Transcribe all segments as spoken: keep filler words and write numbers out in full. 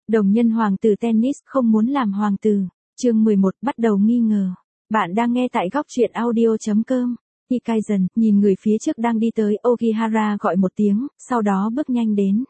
Đồng nhân hoàng tử tennis không muốn làm hoàng tử. Chương mười một bắt đầu nghi ngờ. Bạn đang nghe tại góc truyện audio chấm com. Hikaizen nhìn người phía trước đang đi tới, Ogihara gọi một tiếng, sau đó bước nhanh đến.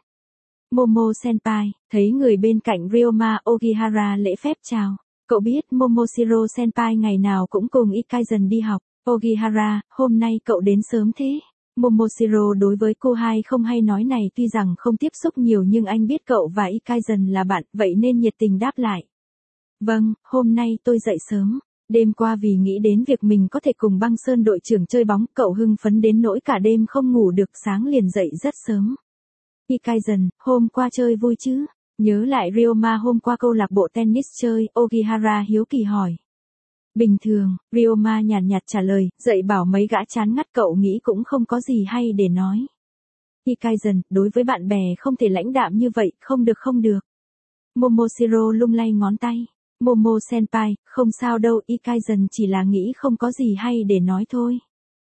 Momo senpai, thấy người bên cạnh Ryoma, Ogihara lễ phép chào. Cậu biết Momoshiro senpai ngày nào cũng cùng Hikaizen đi học. Ogihara, hôm nay cậu đến sớm thế. Momoshiro đối với cô hai không hay nói này tuy rằng không tiếp xúc nhiều nhưng anh biết cậu và Hikaizen là bạn, vậy nên nhiệt tình đáp lại. Vâng, hôm nay tôi dậy sớm. Đêm qua vì nghĩ đến việc mình có thể cùng Băng Sơn đội trưởng chơi bóng, cậu hưng phấn đến nỗi cả đêm không ngủ được, sáng liền dậy rất sớm. Hikaizen, hôm qua chơi vui chứ? Nhớ lại Ryoma hôm qua câu lạc bộ tennis chơi, Ogihara hiếu kỳ hỏi. Bình thường, Ryoma nhàn nhạt trả lời, dậy bảo mấy gã chán ngắt, cậu nghĩ cũng không có gì hay để nói. Hikaizen, đối với bạn bè không thể lãnh đạm như vậy, không được không được. Momoshiro lung lay ngón tay. Momo senpai, không sao đâu, Hikaizen chỉ là nghĩ không có gì hay để nói thôi.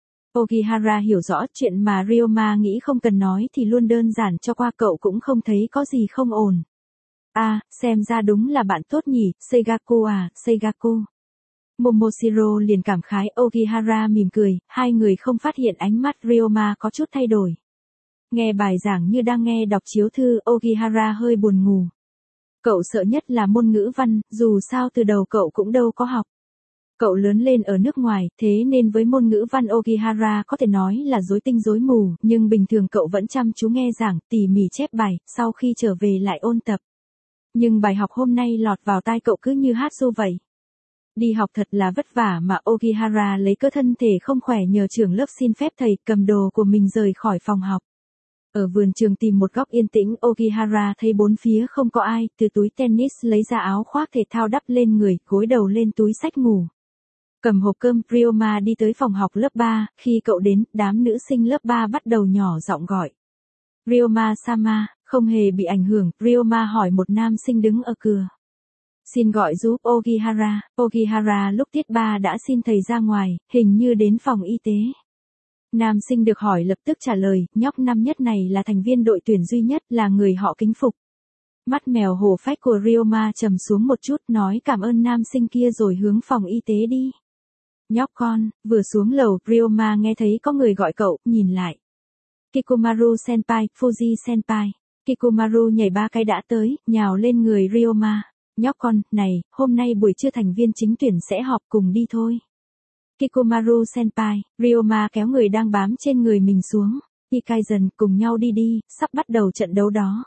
Ogihara hiểu rõ chuyện mà Ryoma nghĩ không cần nói thì luôn đơn giản cho qua, cậu cũng không thấy có gì không ổn. À, xem ra đúng là bạn tốt nhỉ, Seigaku à, Seigaku. Momoshiro liền cảm khái, Ogihara mỉm cười, hai người không phát hiện ánh mắt Ryoma có chút thay đổi. Nghe bài giảng như đang nghe đọc chiếu thư, Ogihara hơi buồn ngủ. Cậu sợ nhất là môn ngữ văn, dù sao từ đầu cậu cũng đâu có học. Cậu lớn lên ở nước ngoài, thế nên với môn ngữ văn Ogihara có thể nói là rối tinh rối mù, nhưng bình thường cậu vẫn chăm chú nghe giảng, tỉ mỉ chép bài, sau khi trở về lại ôn tập. Nhưng bài học hôm nay lọt vào tai cậu cứ như hát ru vậy. Đi học thật là vất vả mà, Ogihara lấy cớ thân thể không khỏe nhờ trưởng lớp xin phép thầy, cầm đồ của mình rời khỏi phòng học. Ở vườn trường tìm một góc yên tĩnh, Ogihara thấy bốn phía không có ai, từ túi tennis lấy ra áo khoác thể thao đắp lên người, gối đầu lên túi sách ngủ. Cầm hộp cơm, Ryoma đi tới phòng học lớp ba, khi cậu đến, đám nữ sinh lớp ba bắt đầu nhỏ giọng gọi. Ryoma-sama, không hề bị ảnh hưởng, Ryoma hỏi một nam sinh đứng ở cửa. Xin gọi giúp Ogihara. Ogihara lúc tiết ba đã xin thầy ra ngoài, hình như đến phòng y tế. Nam sinh được hỏi lập tức trả lời, nhóc năm nhất này là thành viên đội tuyển duy nhất, là người họ kính phục. Mắt mèo hổ phách của Ryoma trầm xuống một chút, nói cảm ơn nam sinh kia rồi hướng phòng y tế đi. Nhóc con, vừa xuống lầu, Ryoma nghe thấy có người gọi cậu, nhìn lại. Kikomaru senpai, Fuji senpai. Kikomaru nhảy ba cái đã tới, nhào lên người Ryoma. Nhóc con, này, hôm nay buổi trưa thành viên chính tuyển sẽ họp, cùng đi thôi. Kikomaru senpai, Ryoma kéo người đang bám trên người mình xuống. Hikaizen, cùng nhau đi đi, sắp bắt đầu trận đấu đó.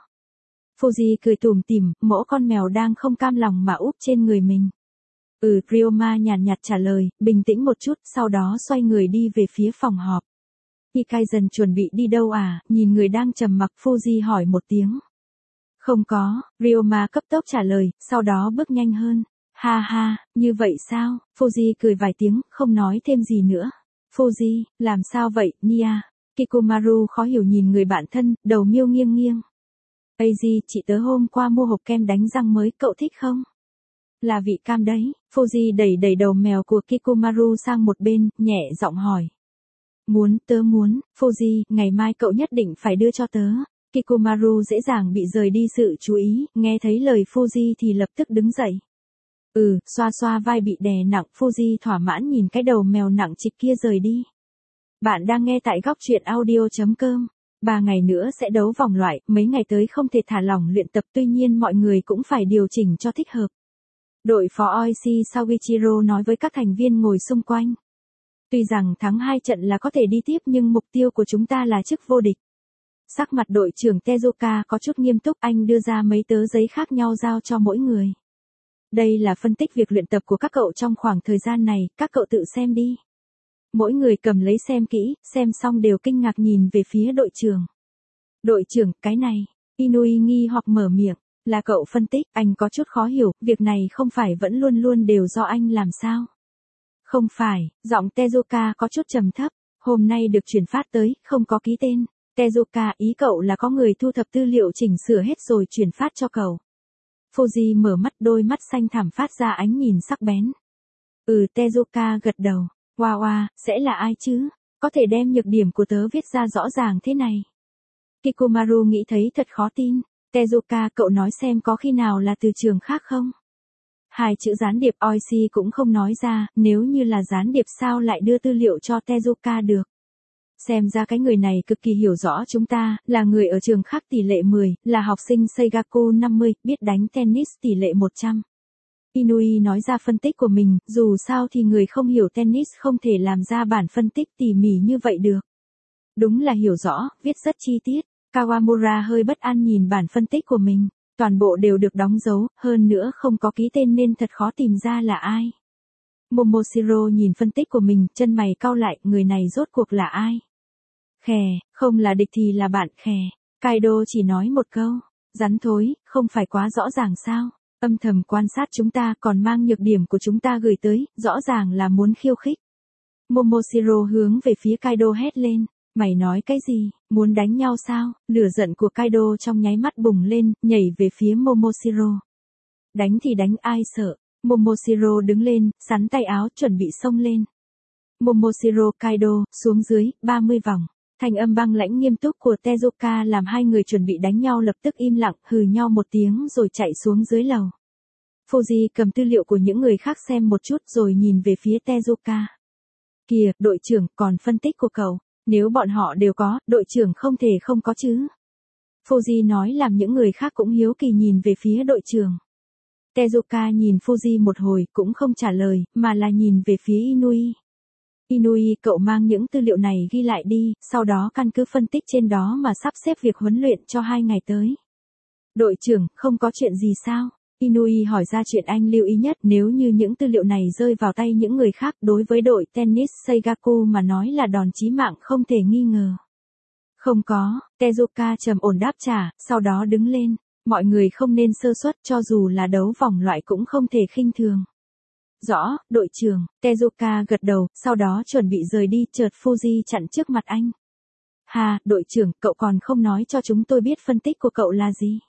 Fuji cười tủm tỉm, mỗ con mèo đang không cam lòng mà úp trên người mình. Ừ, Ryoma nhàn nhạt trả lời, bình tĩnh một chút, sau đó xoay người đi về phía phòng họp. Hikaizen, chuẩn bị đi đâu à, nhìn người đang trầm mặc, Fuji hỏi một tiếng. Không có, Ryoma cấp tốc trả lời, sau đó bước nhanh hơn. Ha ha, như vậy sao? Fuji cười vài tiếng, không nói thêm gì nữa. Fuji, làm sao vậy, Nia? Kikomaru khó hiểu nhìn người bạn thân, đầu miêu nghiêng nghiêng. Eiji, chị tớ hôm qua mua hộp kem đánh răng mới, cậu thích không? Là vị cam đấy. Fuji đẩy đẩy đầu mèo của Kikomaru sang một bên, nhẹ giọng hỏi. Muốn, tớ muốn. Fuji, ngày mai cậu nhất định phải đưa cho tớ. Kikomaru dễ dàng bị rời đi sự chú ý, nghe thấy lời Fuji thì lập tức đứng dậy. Ừ, xoa xoa vai bị đè nặng, Fuji thỏa mãn nhìn cái đầu mèo nặng trịch kia rời đi. Bạn đang nghe tại góc truyện audio chấm com. Ba ngày nữa sẽ đấu vòng loại, mấy ngày tới không thể thả lỏng luyện tập, tuy nhiên mọi người cũng phải điều chỉnh cho thích hợp. Đội phó Oishi Sagichiro nói với các thành viên ngồi xung quanh. Tuy rằng thắng hai trận là có thể đi tiếp nhưng mục tiêu của chúng ta là chức vô địch. Sắc mặt đội trưởng Tezuka có chút nghiêm túc, anh đưa ra mấy tờ giấy khác nhau giao cho mỗi người. Đây là phân tích việc luyện tập của các cậu trong khoảng thời gian này, các cậu tự xem đi. Mỗi người cầm lấy xem kỹ, xem xong đều kinh ngạc nhìn về phía đội trưởng. Đội trưởng, cái này, Inui nghi hoặc mở miệng, là cậu phân tích, anh có chút khó hiểu, việc này không phải vẫn luôn luôn đều do anh làm sao? Không phải, giọng Tezuka có chút trầm thấp, hôm nay được chuyển phát tới, không có ký tên. Tezuka, ý cậu là có người thu thập tư liệu chỉnh sửa hết rồi chuyển phát cho cậu. Fuji mở mắt, đôi mắt xanh thẳm phát ra ánh nhìn sắc bén. Ừ, Tezuka gật đầu. Wow, wow, sẽ là ai chứ? Có thể đem nhược điểm của tớ viết ra rõ ràng thế này. Kikomaru nghĩ thấy thật khó tin. Tezuka, cậu nói xem có khi nào là từ trường khác không? Hai chữ gián điệp Oishi cũng không nói ra, nếu như là gián điệp sao lại đưa tư liệu cho Tezuka được. Xem ra cái người này cực kỳ hiểu rõ chúng ta, là người ở trường khác tỷ lệ mười, là học sinh Seigaku năm mươi, biết đánh tennis tỷ lệ một trăm. Inui nói ra phân tích của mình, dù sao thì người không hiểu tennis không thể làm ra bản phân tích tỉ mỉ như vậy được. Đúng là hiểu rõ, viết rất chi tiết. Kawamura hơi bất an nhìn bản phân tích của mình, toàn bộ đều được đóng dấu, hơn nữa không có ký tên nên thật khó tìm ra là ai. Momoshiro nhìn phân tích của mình, chân mày cau lại, người này rốt cuộc là ai? Khè, không là địch thì là bạn, khè. Kaido chỉ nói một câu, rắn thối, không phải quá rõ ràng sao? Âm thầm quan sát chúng ta còn mang nhược điểm của chúng ta gửi tới, rõ ràng là muốn khiêu khích. Momoshiro hướng về phía Kaido hét lên, mày nói cái gì, muốn đánh nhau sao? Lửa giận của Kaido trong nháy mắt bùng lên, nhảy về phía Momoshiro. Đánh thì đánh, ai sợ? Momoshiro đứng lên, sắn tay áo chuẩn bị xông lên. Momoshiro, Kaido, xuống dưới, ba mươi vòng. Thanh âm băng lãnh nghiêm túc của Tezuka làm hai người chuẩn bị đánh nhau lập tức im lặng, hừ nhau một tiếng rồi chạy xuống dưới lầu. Fuji cầm tư liệu của những người khác xem một chút rồi nhìn về phía Tezuka. Kìa, đội trưởng, còn phân tích của cậu, nếu bọn họ đều có, đội trưởng không thể không có chứ. Fuji nói làm những người khác cũng hiếu kỳ nhìn về phía đội trưởng. Tezuka nhìn Fuji một hồi cũng không trả lời, mà là nhìn về phía Inui. Inui, cậu mang những tư liệu này ghi lại đi, sau đó căn cứ phân tích trên đó mà sắp xếp việc huấn luyện cho hai ngày tới. Đội trưởng, không có chuyện gì sao? Inui hỏi ra chuyện anh lưu ý nhất, nếu như những tư liệu này rơi vào tay những người khác đối với đội tennis Seigaku mà nói là đòn chí mạng không thể nghi ngờ. Không có, Tezuka trầm ổn đáp trả, sau đó đứng lên, mọi người không nên sơ suất cho dù là đấu vòng loại cũng không thể khinh thường. Rõ, đội trưởng, Tezuka gật đầu, sau đó chuẩn bị rời đi, chợt Fuji chặn trước mặt anh. Hà, đội trưởng, cậu còn không nói cho chúng tôi biết phân tích của cậu là gì.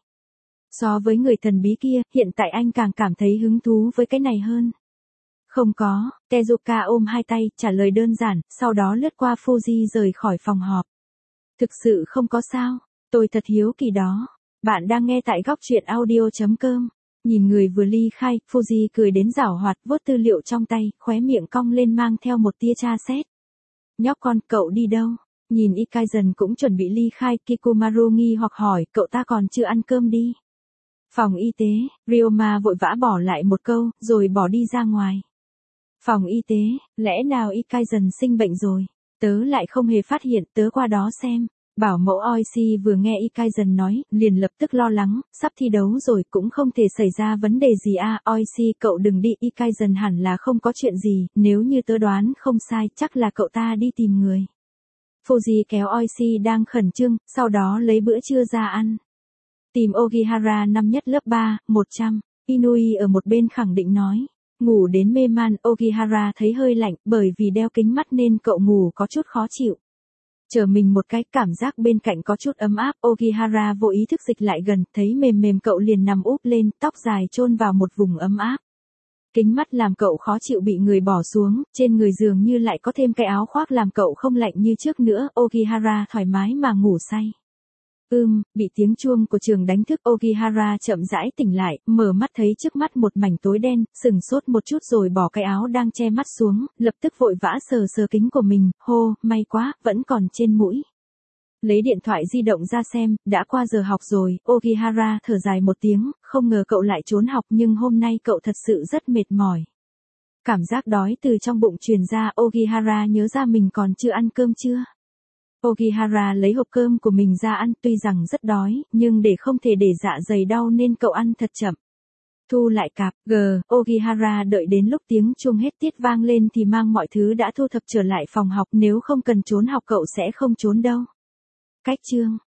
So với người thần bí kia, hiện tại anh càng cảm thấy hứng thú với cái này hơn. Không có, Tezuka ôm hai tay, trả lời đơn giản, sau đó lướt qua Fuji rời khỏi phòng họp. Thực sự không có sao, tôi thật hiếu kỳ đó. Bạn đang nghe tại góc truyện audio chấm com. Nhìn người vừa ly khai, Fuji cười đến giảo hoạt, vuốt tư liệu trong tay, khóe miệng cong lên mang theo một tia tra xét. Nhóc con, cậu đi đâu? Nhìn Ikaizen cũng chuẩn bị ly khai, Kikumaru nghi hoặc hỏi, cậu ta còn chưa ăn cơm đi. Phòng y tế, Ryoma vội vã bỏ lại một câu, rồi bỏ đi ra ngoài. Phòng y tế, lẽ nào Ikaizen sinh bệnh rồi? Tớ lại không hề phát hiện, tớ qua đó xem. Bảo mẫu Oishi vừa nghe Ikaizen nói, liền lập tức lo lắng, sắp thi đấu rồi cũng không thể xảy ra vấn đề gì à, Oishi cậu đừng đi, Ikaizen hẳn là không có chuyện gì, nếu như tớ đoán không sai, chắc là cậu ta đi tìm người. Fuji kéo Oishi đang khẩn trương, sau đó lấy bữa trưa ra ăn. Tìm Ogihara năm nhất lớp ba, một trăm, Inui ở một bên khẳng định nói. Ngủ đến mê man, Ogihara thấy hơi lạnh, bởi vì đeo kính mắt nên cậu ngủ có chút khó chịu. Chờ mình một cái, cảm giác bên cạnh có chút ấm áp, Ogihara vô ý thức dịch lại gần, thấy mềm mềm cậu liền nằm úp lên, tóc dài chôn vào một vùng ấm áp. Kính mắt làm cậu khó chịu bị người bỏ xuống, trên người dường như lại có thêm cái áo khoác làm cậu không lạnh như trước nữa, Ogihara thoải mái mà ngủ say. Ưm, bị tiếng chuông của trường đánh thức, Ogihara chậm rãi tỉnh lại, mở mắt thấy trước mắt một mảnh tối đen, sừng sốt một chút rồi bỏ cái áo đang che mắt xuống, lập tức vội vã sờ sờ kính của mình, hô, may quá, vẫn còn trên mũi. Lấy điện thoại di động ra xem, đã qua giờ học rồi, Ogihara thở dài một tiếng, không ngờ cậu lại trốn học nhưng hôm nay cậu thật sự rất mệt mỏi. Cảm giác đói từ trong bụng truyền ra, Ogihara nhớ ra mình còn chưa ăn cơm chưa. Ogihara lấy hộp cơm của mình ra ăn, tuy rằng rất đói, nhưng để không thể để dạ dày đau nên cậu ăn thật chậm. Thu lại cạp, g, Ogihara đợi đến lúc tiếng chuông hết tiết vang lên thì mang mọi thứ đã thu thập trở lại phòng học, nếu không cần trốn học cậu sẽ không trốn đâu. Cách chương